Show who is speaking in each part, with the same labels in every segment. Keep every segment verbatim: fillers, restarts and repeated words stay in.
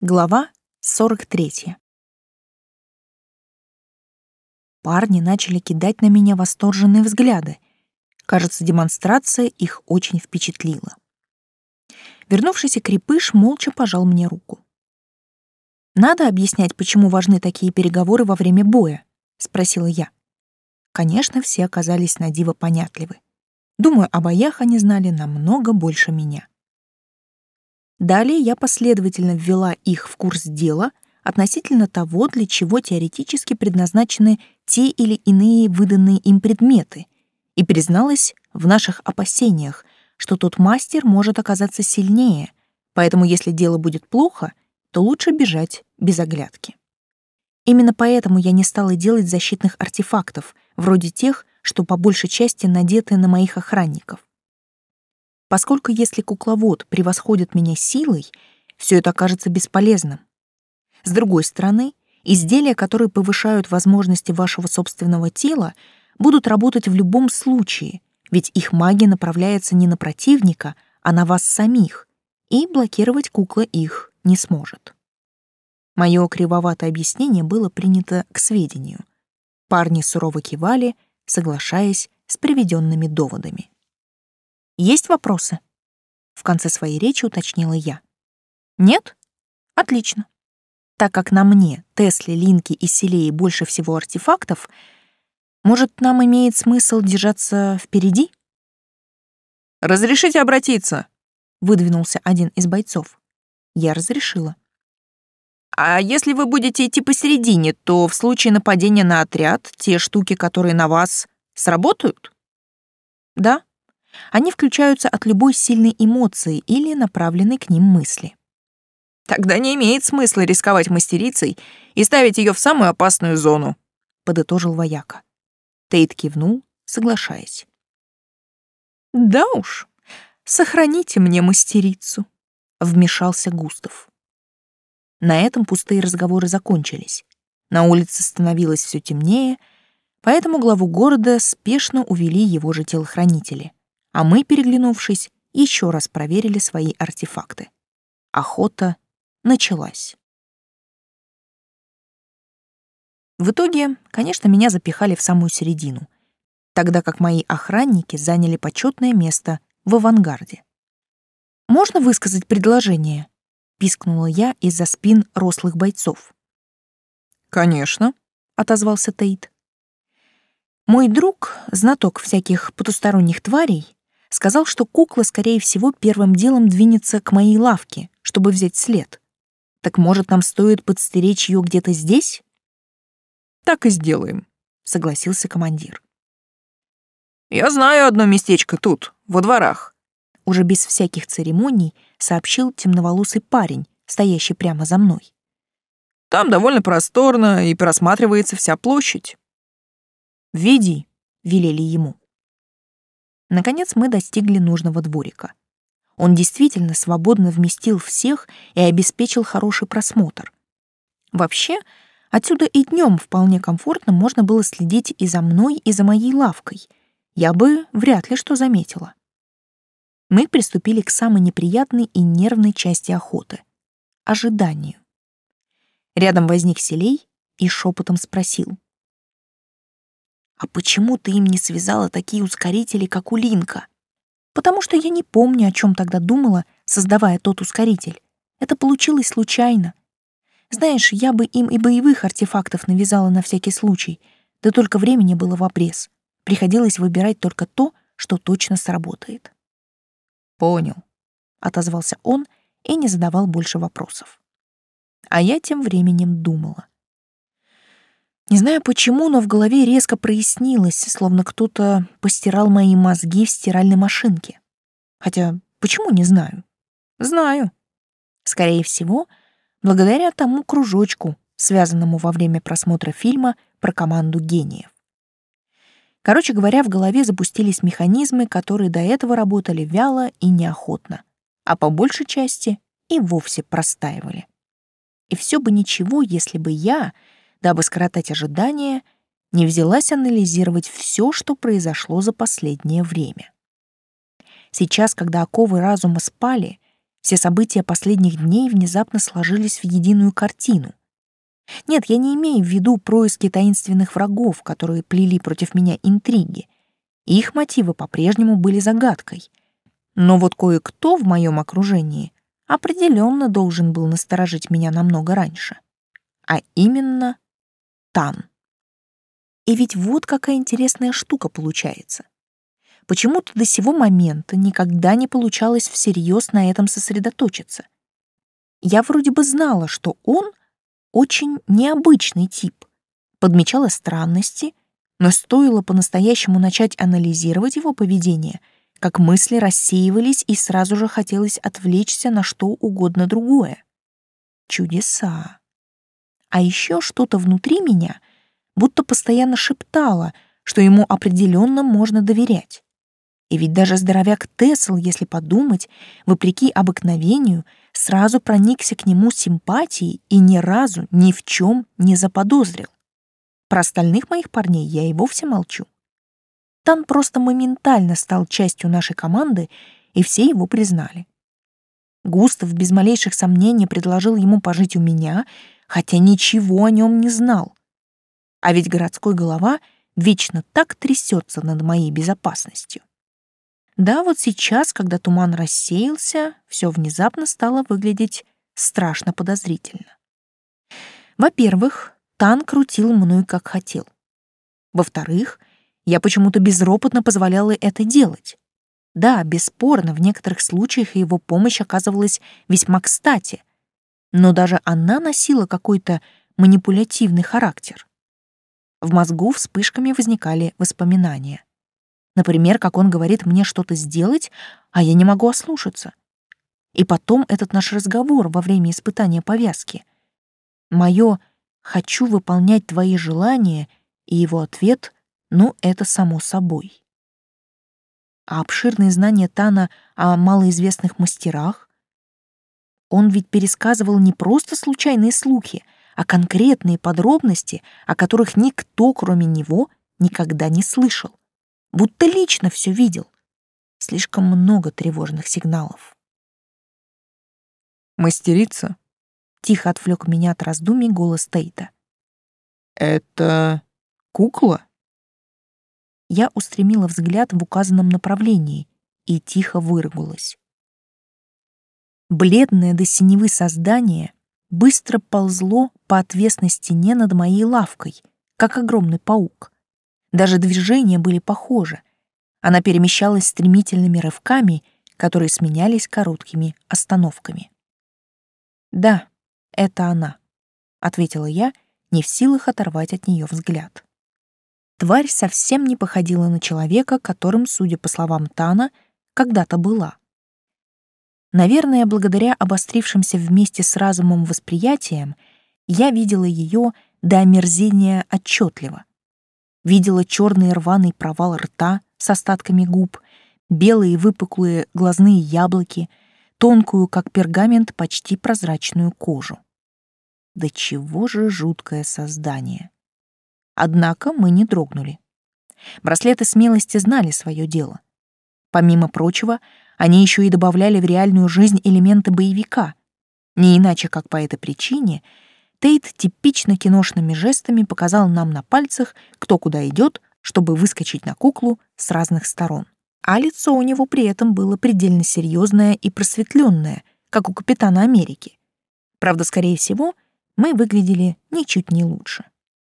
Speaker 1: Глава сорок третья. Парни начали кидать на меня восторженные взгляды. Кажется, демонстрация их очень впечатлила. Вернувшийся крепыш молча пожал мне руку. «Надо объяснять, почему важны такие переговоры во время боя?» — спросила я. Конечно, все оказались на диво понятливы. Думаю, о боях они знали намного больше меня. Далее я последовательно ввела их в курс дела относительно того, для чего теоретически предназначены те или иные выданные им предметы, и призналась в наших опасениях, что тот мастер может оказаться сильнее, поэтому если дело будет плохо, то лучше бежать без оглядки. Именно поэтому я не стала делать защитных артефактов, вроде тех, что по большей части надеты на моих охранников. Поскольку если кукловод превосходит меня силой, все это окажется бесполезным. С другой стороны, изделия, которые повышают возможности вашего собственного тела, будут работать в любом случае, ведь их магия направляется не на противника, а на вас самих, и блокировать кукла их не сможет. Мое кривоватое объяснение было принято к сведению. Парни сурово кивали, соглашаясь с приведенными доводами. «Есть вопросы?» — в конце своей речи уточнила я. «Нет? Отлично. Так как на мне, Тесле, Линке и Селее больше всего артефактов, может, нам имеет смысл держаться впереди?»
Speaker 2: «Разрешите обратиться?»
Speaker 1: — выдвинулся один из бойцов. Я разрешила.
Speaker 2: «А если вы будете идти посередине, то в случае нападения на отряд те штуки, которые на вас, сработают?»
Speaker 1: «Да. Они включаются от любой сильной эмоции или направленной к ним мысли».
Speaker 2: «Тогда не имеет смысла рисковать мастерицей и ставить ее в самую опасную зону», — подытожил вояка.
Speaker 1: Тейт кивнул, соглашаясь.
Speaker 2: «Да уж, сохраните мне мастерицу», — вмешался Густав.
Speaker 1: На этом пустые разговоры закончились. На улице становилось все темнее, поэтому главу города спешно увели его же телохранители, а мы, переглянувшись, еще раз проверили свои артефакты. Охота началась. В итоге, конечно, меня запихали в самую середину, тогда как мои охранники заняли почетное место в авангарде. «Можно высказать предложение?» — пискнула я из-за спин рослых бойцов.
Speaker 2: «Конечно», — отозвался Тейт.
Speaker 1: Мой друг, знаток всяких потусторонних тварей, сказал, что кукла, скорее всего, первым делом двинется к моей лавке, чтобы взять след. Так, может, нам стоит подстеречь ее где-то здесь?
Speaker 2: «Так и сделаем», —
Speaker 1: согласился командир.
Speaker 2: «Я знаю одно местечко тут, во дворах»,
Speaker 1: — уже без всяких церемоний сообщил темноволосый парень, стоящий прямо за мной.
Speaker 2: «Там довольно просторно и просматривается вся площадь».
Speaker 1: «Веди», — велели ему. Наконец мы достигли нужного дворика. Он действительно свободно вместил всех и обеспечил хороший просмотр. Вообще, отсюда и днем вполне комфортно можно было следить и за мной, и за моей лавкой. Я бы вряд ли что заметила. Мы приступили к самой неприятной и нервной части охоты — ожиданию. Рядом возник Селей и шепотом спросил: «А почему ты им не связала такие ускорители, как у Линка?» «Потому что я не помню, о чем тогда думала, создавая тот ускоритель. Это получилось случайно. Знаешь, я бы им и боевых артефактов навязала на всякий случай, да только времени было в обрез. Приходилось выбирать только то, что точно сработает». «Понял», — отозвался он и не задавал больше вопросов. А я тем временем думала. Не знаю почему, но в голове резко прояснилось, словно кто-то постирал мои мозги в стиральной машинке. Хотя почему не знаю? Знаю. Скорее всего, благодаря тому кружочку, связанному во время просмотра фильма про команду гениев. Короче говоря, в голове запустились механизмы, которые до этого работали вяло и неохотно, а по большей части и вовсе простаивали. И все бы ничего, если бы я, дабы скоротать ожидания, не взялась анализировать все, что произошло за последнее время. Сейчас, когда оковы разума спали, Все события последних дней внезапно сложились в единую картину. Нет, я не имею в виду происки таинственных врагов, которые плели против меня интриги. Их мотивы по-прежнему были загадкой. Но вот кое-кто в моем окружении определенно должен был насторожить меня намного раньше. А именно Тан. И ведь вот какая интересная штука получается. Почему-то до сего момента никогда не получалось всерьез на этом сосредоточиться. Я вроде бы знала, что он очень необычный тип, подмечала странности, но стоило по-настоящему начать анализировать его поведение, как мысли рассеивались и сразу же хотелось отвлечься на что угодно другое. Чудеса. А еще что-то внутри меня будто постоянно шептало, что ему определенно можно доверять. И ведь даже здоровяк Тесл, если подумать, вопреки обыкновению, сразу проникся к нему симпатией и ни разу ни в чем не заподозрил. Про остальных моих парней я и вовсе молчу. Тан просто моментально стал частью нашей команды, и все его признали. Густав без малейших сомнений предложил ему пожить у меня, хотя ничего о нем не знал. А ведь городской голова вечно так трясется над моей безопасностью. Да, вот сейчас, когда туман рассеялся, все внезапно стало выглядеть страшно подозрительно. Во-первых, Тан крутил мной как хотел. Во-вторых, я почему-то безропотно позволяла это делать. Да, бесспорно, в некоторых случаях его помощь оказывалась весьма кстати, но даже она носила какой-то манипулятивный характер. В мозгу вспышками возникали воспоминания. Например, как он говорит мне что-то сделать, а я не могу ослушаться. И потом этот наш разговор во время испытания повязки. Моё «хочу выполнять твои желания» и его ответ «ну, это само собой». А обширные знания Тана о малоизвестных мастерах? Он ведь пересказывал не просто случайные слухи, а конкретные подробности, о которых никто, кроме него, никогда не слышал. Будто лично все видел. Слишком много тревожных сигналов.
Speaker 2: «Мастерица?»
Speaker 1: — тихо отвлек меня от раздумий голос Тейта.
Speaker 2: «Это кукла?»
Speaker 1: Я устремила взгляд в указанном направлении и тихо выругалась. Бледное до синевы создание быстро ползло по отвесной стене над моей лавкой, как огромный паук. Даже движения были похожи. Она перемещалась стремительными рывками, которые сменялись короткими остановками. «Да, это она», — ответила я, не в силах оторвать от нее взгляд. Тварь совсем не походила на человека, которым, судя по словам Тана, когда-то была. Наверное, благодаря обострившимся вместе с разумом восприятиям, я видела ее до омерзения отчетливо. Видела черный рваный провал рта с остатками губ, белые выпуклые глазные яблоки, тонкую, как пергамент, почти прозрачную кожу. Да чего же жуткое создание! Однако мы не дрогнули. Браслеты смелости знали свое дело. Помимо прочего, они еще и добавляли в реальную жизнь элементы боевика. Не иначе, как по этой причине, Тейт типично киношными жестами показал нам на пальцах, кто куда идет, чтобы выскочить на куклу с разных сторон. А лицо у него при этом было предельно серьезное и просветленное, как у Капитана Америки. Правда, скорее всего, мы выглядели ничуть не лучше.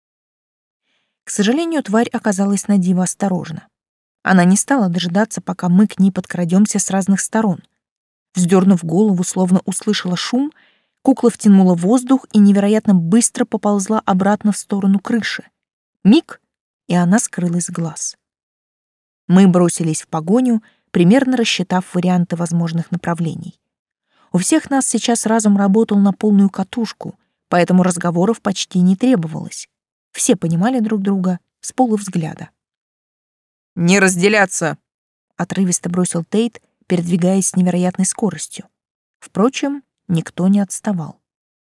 Speaker 1: К сожалению, тварь оказалась на диво осторожна. Она не стала дожидаться, пока мы к ней подкрадемся с разных сторон. Вздернув голову, словно услышала шум, кукла втянула воздух и невероятно быстро поползла обратно в сторону крыши. Миг, и она скрылась с глаз. Мы бросились в погоню, примерно рассчитав варианты возможных направлений. У всех нас сейчас разум работал на полную катушку, поэтому разговоров почти не требовалось. Все понимали друг друга с полувзгляда.
Speaker 2: «Не разделяться!»
Speaker 1: — отрывисто бросил Тейт, передвигаясь с невероятной скоростью. Впрочем, никто не отставал.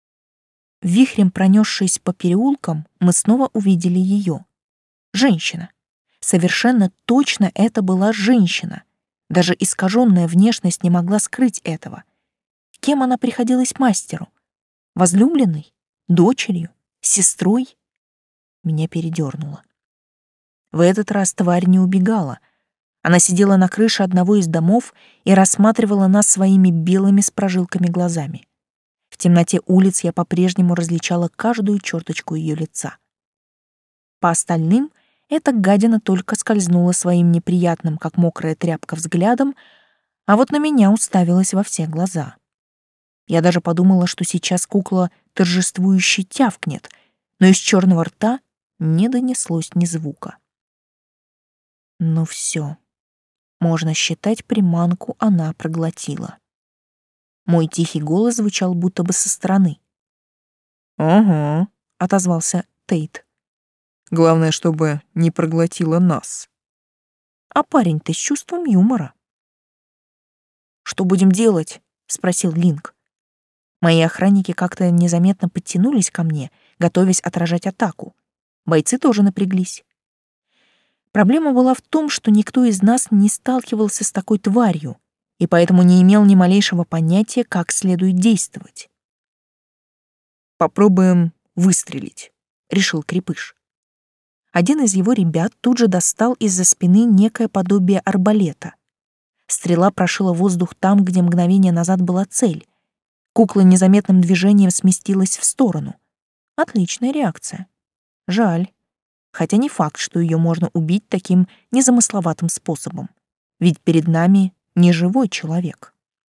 Speaker 1: Вихрем пронесшись по переулкам, мы снова увидели ее. Женщина. Совершенно точно это была женщина. Даже искаженная внешность не могла скрыть этого. Кем она приходилась мастеру? Возлюбленной? Дочерью? Сестрой? Меня передернуло. В этот раз тварь не убегала. Она сидела на крыше одного из домов и рассматривала нас своими белыми с прожилками глазами. В темноте улиц я по-прежнему различала каждую черточку ее лица. По остальным эта гадина только скользнула своим неприятным, как мокрая тряпка, взглядом, а вот на меня уставилась во все глаза. Я даже подумала, что сейчас кукла торжествующе тявкнет, но из черного рта не донеслось ни звука. Ну все, можно считать, приманку она проглотила. Мой тихий голос звучал будто бы со стороны.
Speaker 2: «Ага»,
Speaker 1: — отозвался Тейт.
Speaker 2: «Главное, чтобы не проглотила нас».
Speaker 1: А парень-то с чувством юмора. «Что будем делать?» — спросил Линк. Мои охранники как-то незаметно подтянулись ко мне, готовясь отражать атаку. Бойцы тоже напряглись. Проблема была в том, что никто из нас не сталкивался с такой тварью, и поэтому не имел ни малейшего понятия, как следует действовать.
Speaker 2: «Попробуем выстрелить», — решил Крепыш.
Speaker 1: Один из его ребят тут же достал из-за спины некое подобие арбалета. Стрела прошила воздух там, где мгновение назад была цель. Кукла незаметным движением сместилась в сторону. Отличная реакция. Жаль. Хотя не факт, что ее можно убить таким незамысловатым способом. Ведь перед нами не живой человек.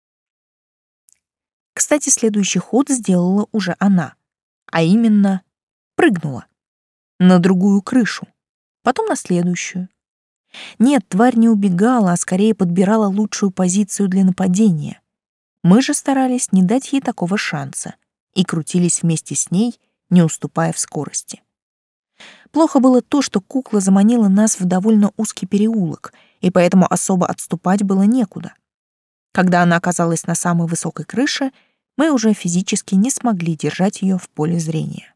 Speaker 1: Кстати, следующий ход сделала уже она, а именно прыгнула на другую крышу, потом на следующую. Нет, тварь не убегала, а скорее подбирала лучшую позицию для нападения. Мы же старались не дать ей такого шанса и крутились вместе с ней, не уступая в скорости. Плохо было то, что кукла заманила нас в довольно узкий переулок, и поэтому особо отступать было некуда. Когда она оказалась на самой высокой крыше, мы уже физически не смогли держать ее в поле зрения.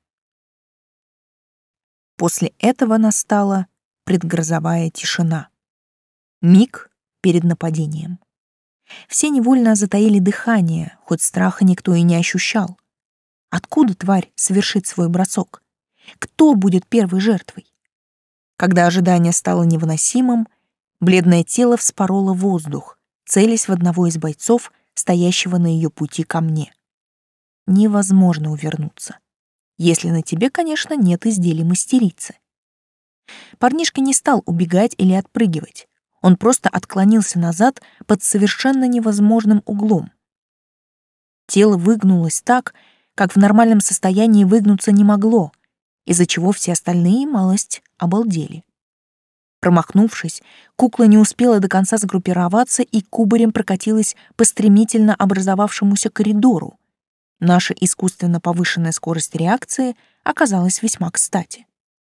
Speaker 1: После этого настала предгрозовая тишина. Миг перед нападением. Все невольно затаили дыхание, хоть страха никто и не ощущал. Откуда тварь совершит свой бросок? Кто будет первой жертвой? Когда ожидание стало невыносимым, бледное тело вспороло воздух, целясь в одного из бойцов, стоящего на ее пути ко мне. Невозможно увернуться. Если на тебе, конечно, нет изделий мастерицы. Парнишка не стал убегать или отпрыгивать. Он просто отклонился назад под совершенно невозможным углом. Тело выгнулось так, как в нормальном состоянии выгнуться не могло, из-за чего все остальные малость обалдели. Промахнувшись, кукла не успела до конца сгруппироваться и кубарем прокатилась по стремительно образовавшемуся коридору. Наша искусственно повышенная скорость реакции оказалась весьма кстати.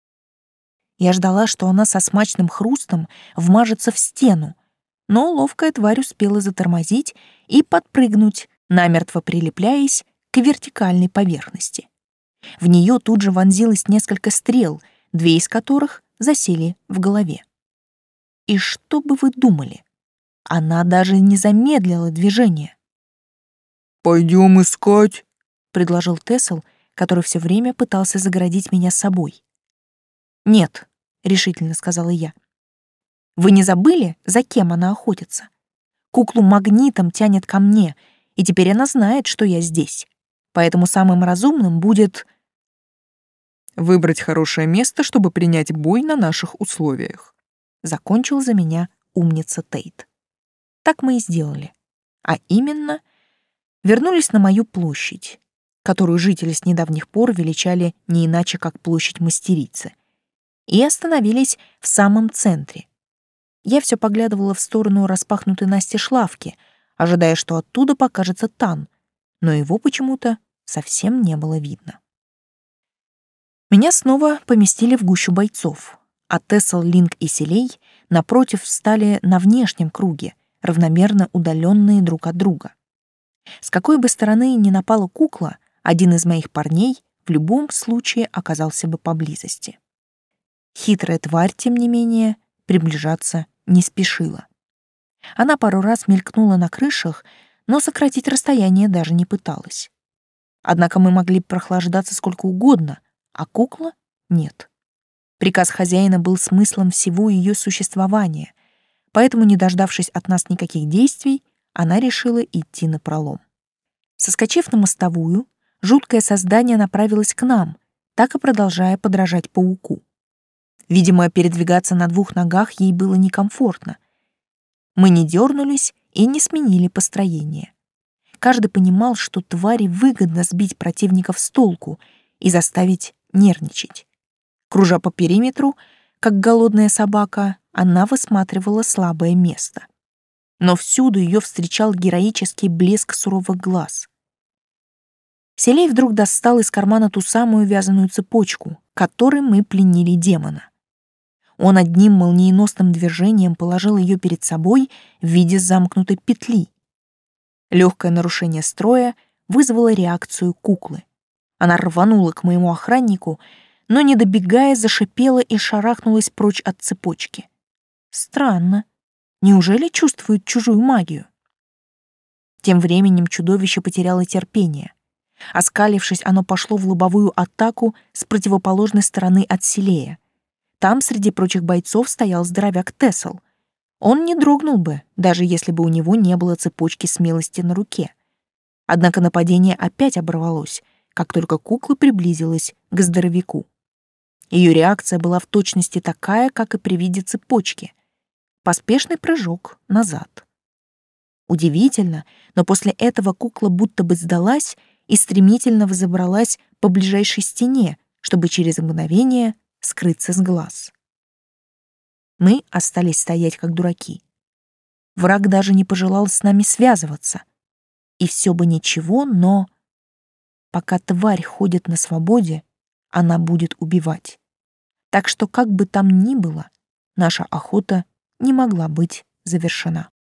Speaker 1: Я ждала, что она со смачным хрустом вмажется в стену, но ловкая тварь успела затормозить и подпрыгнуть, намертво прилепляясь к вертикальной поверхности. В нее тут же вонзилось несколько стрел, две из которых засели в голове. И что бы вы думали? Она даже не замедлила движение.
Speaker 2: «Пойдем искать»,
Speaker 1: — предложил Тесл, который все время пытался загородить меня собой. «Нет», — решительно сказала я. «Вы не забыли, за кем она охотится? Куклу магнитом тянет ко мне, и теперь она знает, что я здесь. Поэтому самым разумным будет...»
Speaker 2: «Выбрать хорошее место, чтобы принять бой на наших условиях», —
Speaker 1: закончил за меня умница Тейт. Так мы и сделали. А именно, вернулись на мою площадь, которую жители с недавних пор величали не иначе, как площадь мастерицы, и остановились в самом центре. Я все поглядывала в сторону распахнутой настежь лавки, ожидая, что оттуда покажется Тан, но его почему-то совсем не было видно. Меня снова поместили в гущу бойцов, а Тесл, Линк и Селей напротив встали на внешнем круге, равномерно удаленные друг от друга. С какой бы стороны ни напала кукла, один из моих парней в любом случае оказался бы поблизости. Хитрая тварь, тем не менее, приближаться не спешила. Она пару раз мелькнула на крышах, но сократить расстояние даже не пыталась. Однако мы могли прохлаждаться сколько угодно, а кукла — нет. Приказ хозяина был смыслом всего ее существования, поэтому, не дождавшись от нас никаких действий, она решила идти напролом. Соскочив на мостовую, жуткое создание направилось к нам, так и продолжая подражать пауку. Видимо, передвигаться на двух ногах ей было некомфортно. Мы не дернулись и не сменили построение. Каждый понимал, что твари выгодно сбить противников с толку и заставить нервничать. Кружа по периметру, как голодная собака, она высматривала слабое место. Но всюду ее встречал героический блеск суровых глаз. Селей вдруг достал из кармана ту самую вязаную цепочку, которой мы пленили демона. Он одним молниеносным движением положил ее перед собой в виде замкнутой петли. Легкое нарушение строя вызвало реакцию куклы. Она рванула к моему охраннику, но, не добегая, зашипела и шарахнулась прочь от цепочки. Странно. Неужели чувствует чужую магию? Тем временем чудовище потеряло терпение. Оскалившись, оно пошло в лобовую атаку с противоположной стороны от Селея. Там среди прочих бойцов стоял здоровяк Тесл. Он не дрогнул бы, даже если бы у него не было цепочки смелости на руке. Однако нападение опять оборвалось, как только кукла приблизилась к здоровяку. Ее реакция была в точности такая, как и при виде цепочки. Поспешный прыжок назад. Удивительно, но после этого кукла будто бы сдалась и стремительно взобралась по ближайшей стене, чтобы через мгновение скрыться с глаз. Мы остались стоять как дураки. Враг даже не пожелал с нами связываться. И все бы ничего, но... Пока тварь ходит на свободе, она будет убивать. Так что, как бы там ни было, наша охота не могла быть завершена.